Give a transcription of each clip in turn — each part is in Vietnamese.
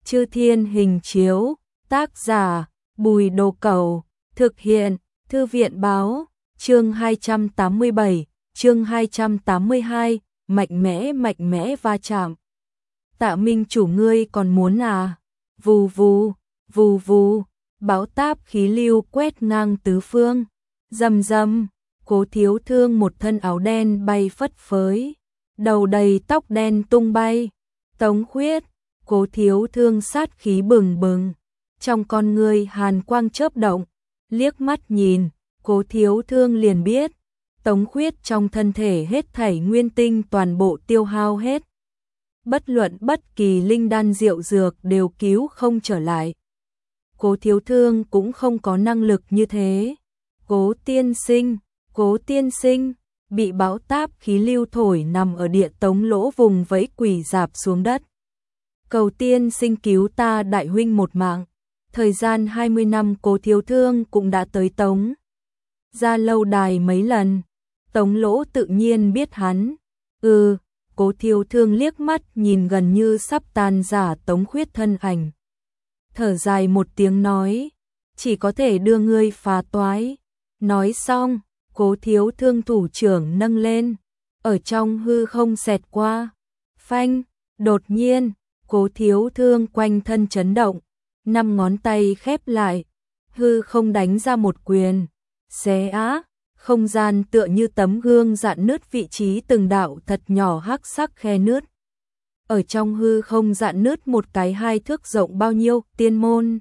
Chư Thiên Hình Chiếu, tác giả, Bùi Đồ Cẩu, thực hiện, Thư viện Báo, chương 287, chương 282, mạnh mẽ va chạm. Tạ Minh chủ ngươi còn muốn à? Vù vù, vù vù, bão táp khí lưu quét ngang tứ phương. Rầm rầm, Cố Thiếu Thương một thân áo đen bay phất phới, đầu đầy tóc đen tung bay. Tống Khuyết, Cố Thiếu Thương sát khí bừng bừng, trong con ngươi hàn quang chớp động, liếc mắt nhìn, Cố Thiếu Thương liền biết, Tống Khuyết trong thân thể hết thảy nguyên tinh toàn bộ tiêu hao hết. Bất luận bất kỳ linh đan diệu dược đều cứu không trở lại. Cố Thiếu Thương cũng không có năng lực như thế. Cố tiên sinh, bị bão táp khí lưu thổi nằm ở địa tống lỗ vùng vẫy quỳ rạp xuống đất. Cầu tiên sinh cứu ta đại huynh một mạng. Thời gian 20 năm Cố Thiếu Thương cũng đã tới Tống ra lâu đài mấy lần. Tống lỗ tự nhiên biết hắn. Cố Thiếu Thương liếc mắt nhìn gần như sắp tan rã Tống Khuyết thân ảnh. Thở dài một tiếng nói, chỉ có thể đưa ngươi phá toái. Nói xong, Cố Thiếu Thương thủ trưởng nâng lên, ở trong hư không xẹt qua. Phanh, đột nhiên, Cố Thiếu Thương quanh thân chấn động, 5 ngón tay khép lại, hư không đánh ra một quyền. Xé á, không gian tựa như tấm gương rạn nứt, vị trí từng đạo thật nhỏ hắc sắc khe nứt. Ở trong hư không rạn nứt một cái 2 thước rộng bao nhiêu, tiên môn.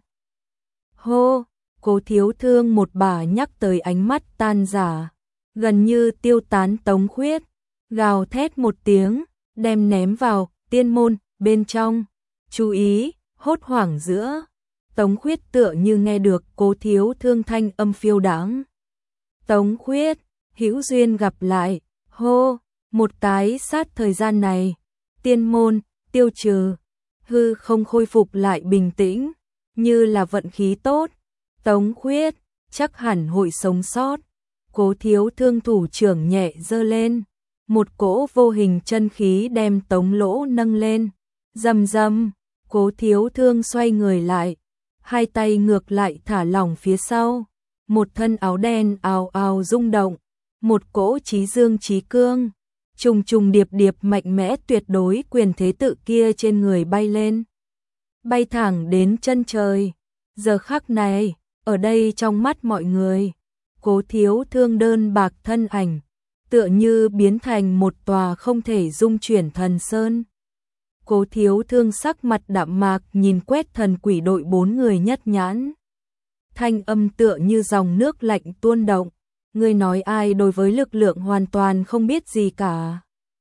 Hô, Cố Thiếu Thương một bà nhắc tới ánh mắt tan rã, gần như tiêu tán Tống Khuyết, gào thét một tiếng, đem ném vào tiên môn bên trong. Chú ý, hốt hoảng giữa, Tống Khuyết tựa như nghe được Cố Thiếu Thương thanh âm phiêu đãng. Tống Khuyết, hữu duyên gặp lại. Hô, một cái sát thời gian này, tiên môn tiêu trừ, hư không khôi phục lại bình tĩnh, như là vận khí tốt. Tống Khuyết chắc hẳn hội sống sót. Cố Thiếu Thương thủ trưởng nhẹ giơ lên, một cỗ vô hình chân khí đem Tống lỗ nâng lên. Rầm rầm, Cố Thiếu Thương xoay người lại, hai tay ngược lại thả lỏng phía sau, một thân áo đen ào ào rung động, một cỗ chí dương chí cương, trùng trùng điệp điệp mạnh mẽ tuyệt đối quyền thế tự kia trên người bay lên, bay thẳng đến chân trời. Giờ khắc này, ở đây trong mắt mọi người, Cố Thiếu Thương đơn bạc thân ảnh, tựa như biến thành một tòa không thể dung chuyển thần sơn. Cố Thiếu Thương sắc mặt đạm mạc nhìn quét thần quỷ đội 4 người nhất nhãn. Thanh âm tựa như dòng nước lạnh tuôn động. Ngươi nói ai đối với lực lượng hoàn toàn không biết gì cả.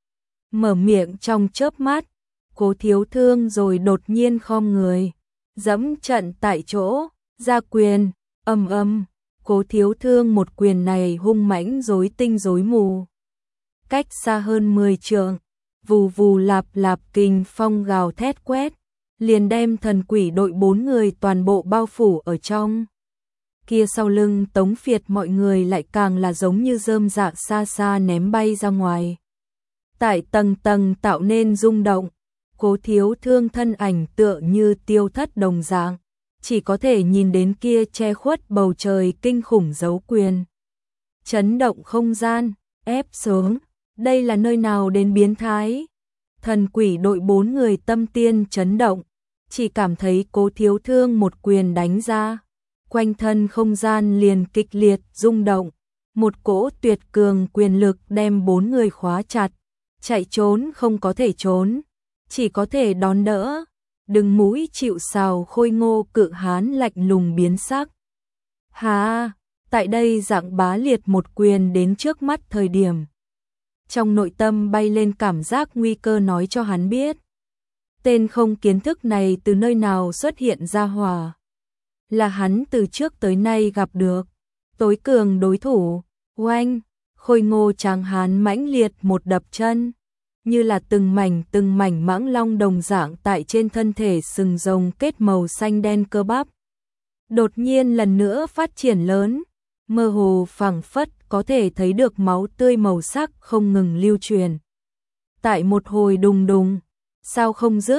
Mở miệng trong chớp mắt, Cố Thiếu Thương rồi đột nhiên khom người, dẫm trận tại chỗ, ra quyền, ầm. Cố Thiếu Thương một quyền này hung mãnh rối tinh rối mù. Cách xa hơn 10 trượng, vù vù lạp lạp kình phong gào thét quét, liền đem thần quỷ đội 4 người toàn bộ bao phủ ở trong. Kia sau lưng Tống Việt mọi người lại càng là giống như rơm rạ xa xa ném bay ra ngoài. Tại tầng tầng tạo nên rung động, Cố Thiếu Thương thân ảnh tựa như tiêu thất đồng dạng, chỉ có thể nhìn đến kia che khuất bầu trời kinh khủng dấu quyền. Chấn động không gian, ép xuống, đây là nơi nào đến biến thái. Thần quỷ đội 4 người tâm tiên chấn động, chỉ cảm thấy Cố Thiếu Thương một quyền đánh ra, quanh thân không gian liền kịch liệt rung động, một cỗ tuyệt cường quyền lực đem 4 người khóa chặt, chạy trốn không có thể trốn, chỉ có thể đón đỡ. Đừng mũi chịu sào khôi ngô cự hán lạnh lùng biến sắc. Hà, tại đây dạng bá liệt một quyền đến trước mắt thời điểm. Trong nội tâm bay lên cảm giác nguy cơ nói cho hắn biết. Tên không kiến thức này từ nơi nào xuất hiện ra hỏa. Là hắn từ trước tới nay gặp được. Tối cường đối thủ, oanh, khôi ngô tráng hán mãnh liệt một đập chân. Như là từng mảnh mãng long đồng dạng tại trên thân thể sừng rồng kết màu xanh đen cơ bắp. Đột nhiên lần nữa phát triển lớn, mơ hồ phảng phất có thể thấy được máu tươi màu sắc không ngừng lưu truyền. Tại một hồi đùng đùng, sao không dứt,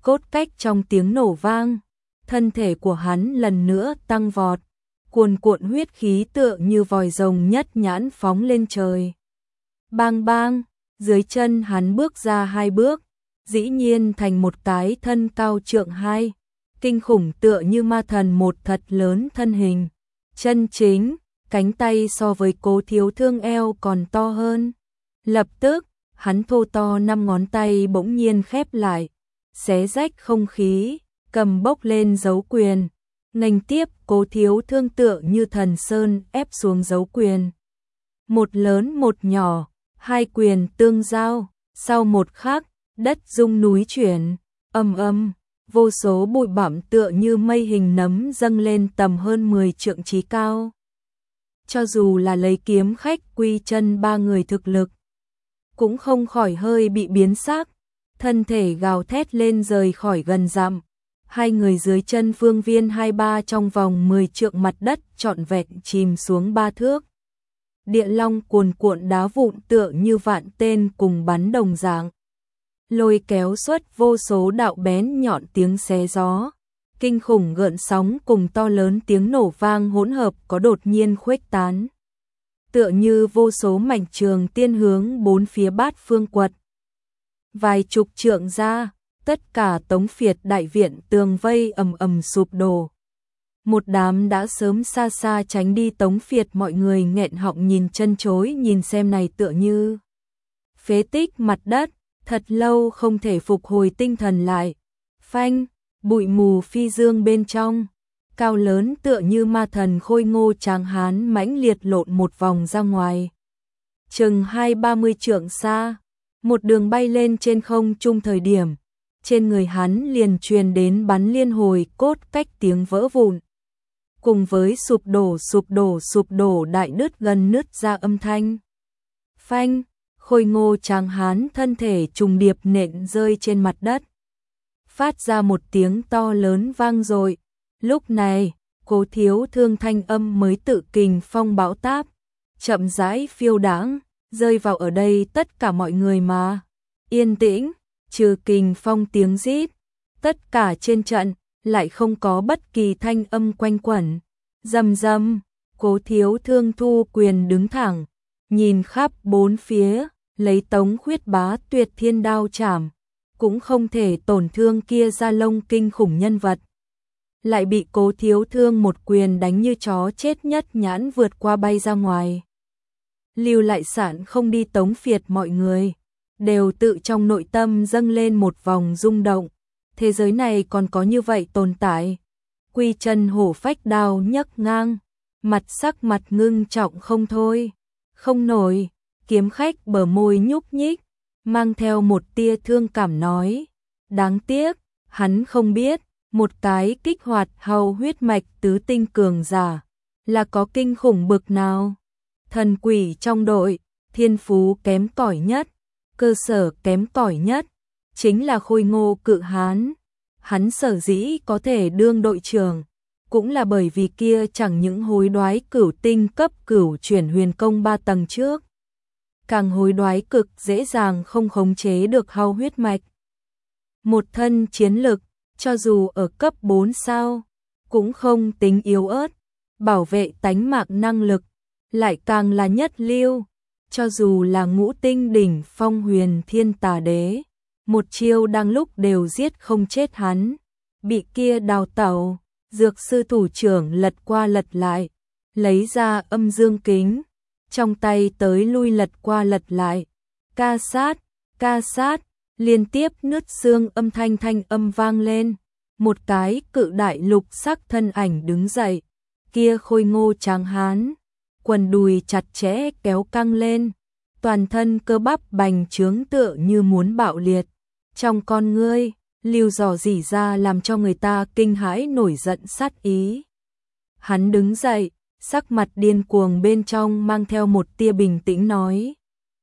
cốt cách trong tiếng nổ vang, thân thể của hắn lần nữa tăng vọt, cuồn cuộn huyết khí tựa như vòi rồng nhất nhãn phóng lên trời. Bang bang, dưới chân hắn bước ra 2 bước, dĩ nhiên thành một cái thân cao trượng 2, kinh khủng tựa như ma thần một thật lớn thân hình. Chân chính, cánh tay so với Cố Thiếu Thương eo còn to hơn. Lập tức, hắn thô to 5 ngón tay bỗng nhiên khép lại, xé rách không khí, cầm bốc lên dấu quyền. Nghênh tiếp Cố Thiếu Thương tựa như thần sơn ép xuống dấu quyền. Một lớn một nhỏ, 2 quyền tương giao, sau một khắc, đất rung núi chuyển, ầm ầm, vô số bụi bặm tựa như mây hình nấm dâng lên tầm hơn 10 trượng trí cao. Cho dù là lấy kiếm khách Quy Chân 3 người thực lực, cũng không khỏi hơi bị biến sắc, thân thể gào thét lên rời khỏi gần dặm. 2 người dưới chân phương viên 23 trong vòng 10 trượng mặt đất trọn vẹn chìm xuống 3 thước. Địa long cuồn cuộn đá vụn tựa như vạn tên cùng bắn đồng dạng, lôi kéo xuất vô số đạo bén nhọn tiếng xé gió, kinh khủng gợn sóng cùng to lớn tiếng nổ vang hỗn hợp có đột nhiên khuếch tán, tựa như vô số mảnh trường tiên hướng 4 phía bát phương quật. Vài chục trượng ra, tất cả Tống Phiệt đại viện tường vây ầm ầm sụp đổ. Một đám đã sớm xa xa tránh đi Tống Phiệt mọi người nghẹn họng nhìn chân chối nhìn xem này tựa như phế tích mặt đất, thật lâu không thể phục hồi tinh thần lại. Phanh, bụi mù phi dương bên trong, cao lớn tựa như ma thần khôi ngô tráng hán mãnh liệt lộn một vòng ra ngoài. Chừng 20-30 trượng xa, một đường bay lên trên không trung thời điểm, trên người hắn liền truyền đến bắn liên hồi cốt cách tiếng vỡ vụn. Cùng với sụp đổ đại nứt gần nứt ra âm thanh. Phanh, khôi ngô tráng hán thân thể trùng điệp nện rơi trên mặt đất. Phát ra một tiếng to lớn vang dội. Lúc này, Cố Thiếu Thương thanh âm mới tự kình phong bão táp, chậm rãi phiêu đãng, rơi vào ở đây tất cả mọi người mà. Yên tĩnh, trừ kình phong tiếng rít, tất cả trên trận lại không có bất kỳ thanh âm quanh quẩn. Rầm rầm, Cố Thiếu Thương thu quyền đứng thẳng, nhìn khắp 4 phía, lấy Tống Khuyết Bá Tuyệt Thiên đao chảm, cũng không thể tổn thương kia ra lông kinh khủng nhân vật. Lại bị Cố Thiếu Thương một quyền đánh như chó chết nhất nhãn vượt qua bay ra ngoài. Lưu Lại Sản không đi Tống Phiệt mọi người, đều tự trong nội tâm dâng lên một vòng rung động. Thế giới này còn có như vậy tồn tại. Quy Chân hổ phách đao nhấc ngang, sắc mặt ngưng trọng không thôi. Không nổi, kiếm khách bờ môi nhúc nhích, mang theo một tia thương cảm nói. Đáng tiếc, hắn không biết, một cái kích hoạt hầu huyết mạch tứ tinh cường giả, là có kinh khủng bực nào. Thần quỷ trong đội, thiên phú kém cỏi nhất, cơ sở kém cỏi nhất, chính là khôi ngô cự hán. Hắn sở dĩ có thể đương đội trưởng, cũng là bởi vì kia chẳng những hối đoái cửu tinh cấp cửu chuyển huyền công 3 tầng trước. Càng hối đoái cực dễ dàng không khống chế được hao huyết mạch. Một thân chiến lực, cho dù ở cấp 4 sao, cũng không tính yếu ớt, bảo vệ tánh mạng năng lực, lại càng là nhất lưu, cho dù là ngũ tinh đỉnh phong huyền thiên tà đế. Một chiêu đang lúc đều giết không chết hắn, bị kia đào tẩu, dược sư thủ trưởng lật qua lật lại, lấy ra âm dương kính, trong tay tới lui lật qua lật lại, ca sát, liên tiếp nứt xương âm thanh âm vang lên, một cái cự đại lục sắc thân ảnh đứng dậy, kia khôi ngô tráng hán, quần đùi chặt chẽ kéo căng lên, toàn thân cơ bắp bành trướng tựa như muốn bạo liệt. Trong con ngươi, lưu dò dỉ ra làm cho người ta kinh hãi nổi giận sát ý. Hắn đứng dậy, sắc mặt điên cuồng bên trong mang theo một tia bình tĩnh nói.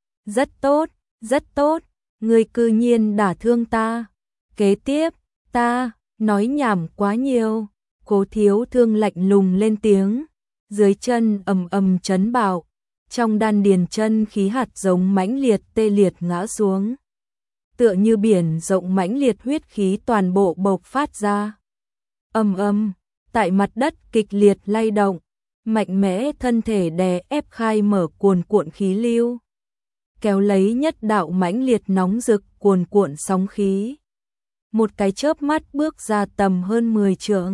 Rất tốt, ngươi cư nhiên đả thương ta. Kế tiếp, ta, nói nhảm quá nhiều. Cố Thiếu Thương lạnh lùng lên tiếng, dưới chân ầm chấn bạo, trong đan điền chân khí hạt giống mãnh liệt tê liệt ngã xuống. tựa như biển rộng mãnh liệt huyết khí toàn bộ bộc phát ra. Ầm ầm, tại mặt đất kịch liệt lay động, mạnh mẽ thân thể đè ép khai mở cuồn cuộn khí lưu, kéo lấy nhất đạo mãnh liệt nóng rực cuồn cuộn sóng khí. Một cái chớp mắt bước ra tầm hơn 10 trượng,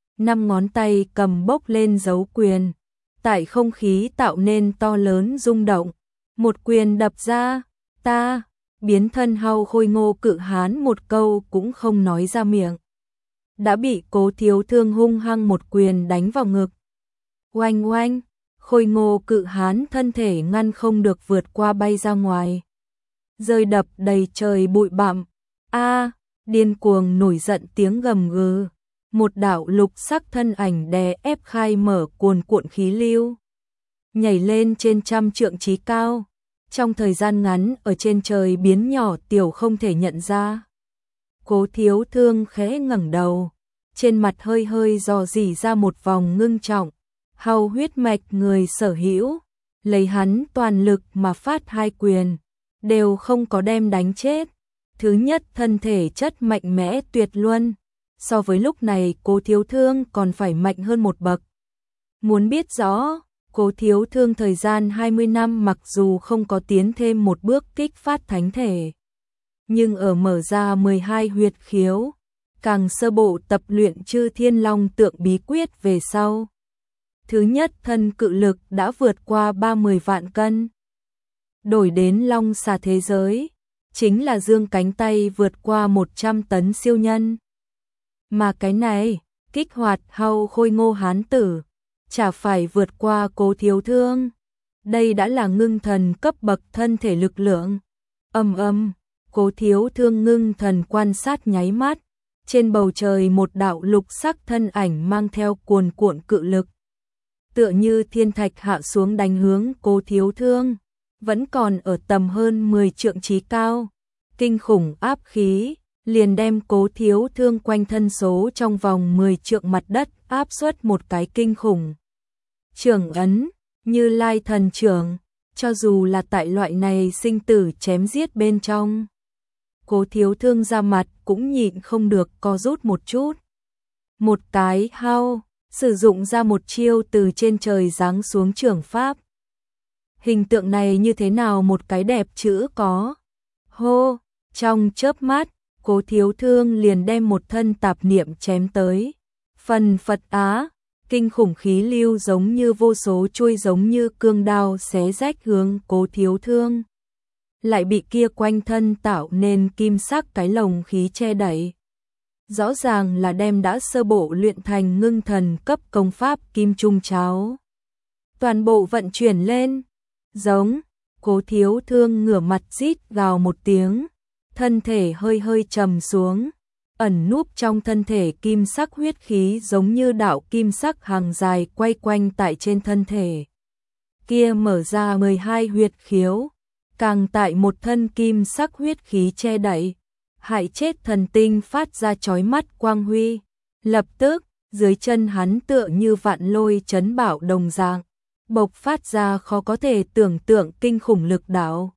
5 ngón tay cầm bốc lên dấu quyền, tại không khí tạo nên to lớn rung động, một quyền đập ra, ta, biến thân hau khôi ngô cự hán một câu cũng không nói ra miệng. Đã bị Cố Thiếu Thương hung hăng một quyền đánh vào ngực. Oanh oanh, khôi ngô cự hán thân thể ngăn không được vượt qua bay ra ngoài. Rơi đập đầy trời bụi bặm. A, điên cuồng nổi giận tiếng gầm gừ. Một đạo lục sắc thân ảnh đè ép khai mở cuồn cuộn khí lưu, nhảy lên trên trăm trượng chí cao, trong thời gian ngắn ở trên trời biến nhỏ tiểu không thể nhận ra. Cố Thiếu Thương khẽ ngẩng đầu, trên mặt hơi hơi dò dỉ ra một vòng ngưng trọng, hầu huyết mạch người sở hữu, lấy hắn toàn lực mà phát hai quyền, đều không có đem đánh chết. Thứ nhất thân thể chất mạnh mẽ tuyệt luân, so với lúc này Cố Thiếu Thương còn phải mạnh hơn một bậc. Muốn biết rõ, Cố Thiếu Thương thời gian 20 năm mặc dù không có tiến thêm một bước kích phát thánh thể, nhưng ở mở ra 12 huyệt khiếu, càng sơ bộ tập luyện Chư Thiên Long Tượng bí quyết về sau. Thứ nhất thân cự lực đã vượt qua 30 vạn cân. Đổi đến long xà thế giới, chính là dương cánh tay vượt qua 100 tấn siêu nhân. Mà cái này, kích hoạt hau khôi ngô hán tử, chả phải vượt qua Cố Thiếu Thương. Đây đã là ngưng thần cấp bậc thân thể lực lượng. Ầm ầm, Cố Thiếu Thương ngưng thần quan sát nháy mắt, trên bầu trời một đạo lục sắc thân ảnh mang theo cuồn cuộn cự lực, tựa như thiên thạch hạ xuống đánh hướng Cố Thiếu Thương, vẫn còn ở tầm hơn 10 trượng chí cao, kinh khủng áp khí liền đem Cố Thiếu Thương quanh thân số trong vòng 10 trượng mặt đất áp suất một cái kinh khủng. Trưởng ấn, Như Lai thần trưởng, cho dù là tại loại này sinh tử chém giết bên trong, Cố Thiếu Thương ra mặt cũng nhịn không được co rút một chút. Một cái hau, sử dụng ra một chiêu từ trên trời giáng xuống trưởng pháp. Hình tượng này như thế nào một cái đẹp chữ có. Hô, trong chớp mắt, Cố Thiếu Thương liền đem một thân tạp niệm chém tới. Phần Phật Á, kinh khủng khí lưu giống như vô số chuôi giống như cương đao xé rách hướng Cố Thiếu Thương. Lại bị kia quanh thân tạo nên kim sắc cái lồng khí che đậy. Rõ ràng là đem đã sơ bộ luyện thành ngưng thần cấp công pháp kim trung cháo. Toàn bộ vận chuyển lên, giống, Cố Thiếu Thương ngửa mặt rít gào một tiếng, thân thể hơi hơi trầm xuống, ẩn núp trong thân thể kim sắc huyết khí giống như đạo kim sắc hàng dài quay quanh tại trên thân thể. Kia mở ra 12 huyệt khiếu, càng tại một thân kim sắc huyết khí che đậy, hại chết thần tinh phát ra chói mắt quang huy. Lập tức, dưới chân hắn tựa như vạn lôi chấn bảo đồng dạng, bộc phát ra khó có thể tưởng tượng kinh khủng lực đạo.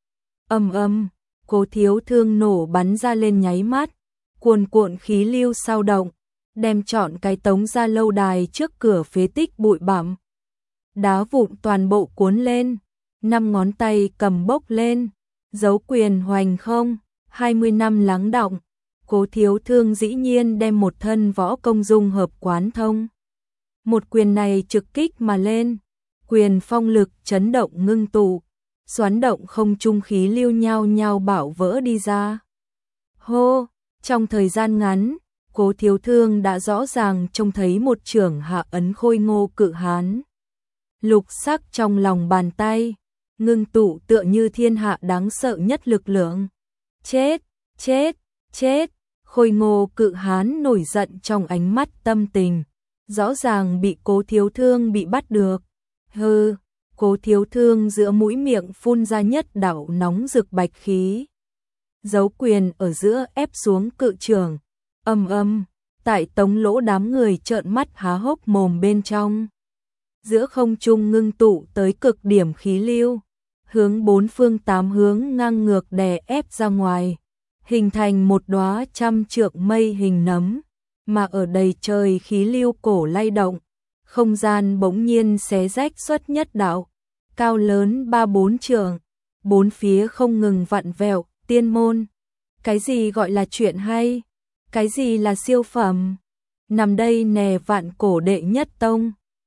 Ầm ầm, Cố Thiếu Thương nổ bắn ra lên nháy mắt, cuồn cuộn khí lưu sao động, đem trọn cái tống ra lâu đài trước cửa phế tích bụi bặm. Đá vụn toàn bộ cuốn lên, 5 ngón tay cầm bốc lên, dấu quyền hoành không, 20 năm lắng đọng, Cố Thiếu Thương dĩ nhiên đem một thân võ công dung hợp quán thông. Một quyền này trực kích mà lên, quyền phong lực chấn động ngưng tụ, xoắn động không trung khí lưu nhau nhau bảo vỡ đi ra. Hô, trong thời gian ngắn, Cố Thiếu Thương đã rõ ràng trông thấy một trưởng hạ ấn khôi ngô cự hán. Lục sắc trong lòng bàn tay, ngưng tụ tựa như thiên hạ đáng sợ nhất lực lượng. Chết, chết, chết, khôi ngô cự hán nổi giận trong ánh mắt tâm tình, rõ ràng bị Cố Thiếu Thương bị bắt được. Hừ, Cố Thiếu Thương giữa mũi miệng phun ra nhất đạo nóng rực bạch khí. Dấu quyền ở giữa ép xuống cự trường, ầm ầm, tại tống lỗ đám người trợn mắt há hốc mồm bên trong. Giữa không trung ngưng tụ tới cực điểm khí lưu, hướng bốn phương tám hướng ngang ngược đè ép ra ngoài, hình thành một đóa trăm trượng mây hình nấm, mà ở đầy trời khí lưu cổ lay động, không gian bỗng nhiên xé rách xuất nhất đạo, cao lớn 3-4 trượng, bốn phía không ngừng vặn vẹo, tiên môn. Cái gì gọi là chuyện hay? Cái gì là siêu phẩm? Nằm đây nè vạn cổ đệ nhất tông.